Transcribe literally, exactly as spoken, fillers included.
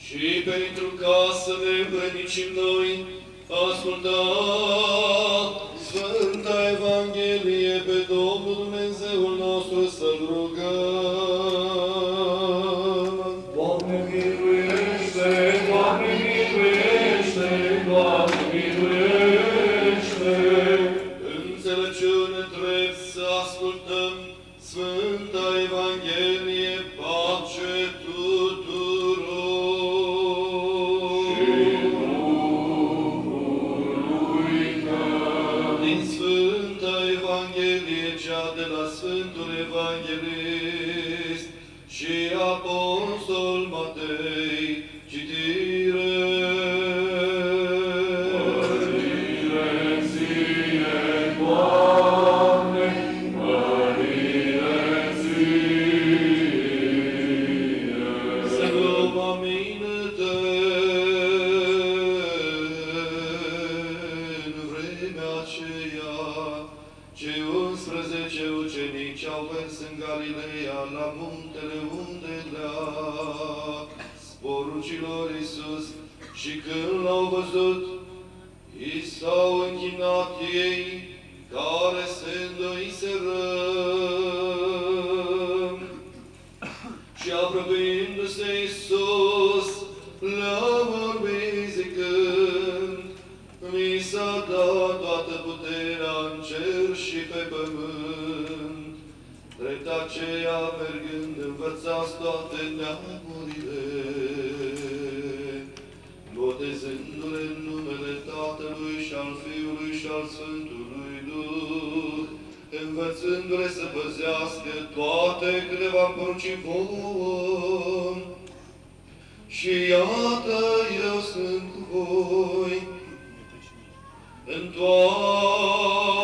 și pentru ca să ne vrednicim noi, asculta Sfânta Evanghelie pe Domnul Dumnezeul nostru să-L rugăm. Doamne miluiește, Doamne miluiește, Doamne miluiește. Înțelepciune drept să ascultăm Sfânta Evanghelie, pace tuturor. Și Duhului tău. Din Sfânta Evanghelie, cea de la Sfântul Evanghelist și Apostol Matei, citire. Mărire ție, Doamne, mărire ție. Să globamine-te în vremea aceea, cei unsprezece ucenici au mers în Galileea, la muntele unde le-a poruncilor Iisus, și când l-au văzut, i s-au închinat ei, care se îndoiseră. Și apropiindu-se Iisus, le-a vorbit zicând, mi s-a dat toată puterea în cer și pe pământ. Drept aceea, mergând, învățați toate neamurile, botezându-le în numele Tatălui și al Fiului și al Sfântului Duh, învățându-le să păzească toate câte v-am poruncit vouă. Și iată, eu sunt cu voi în toate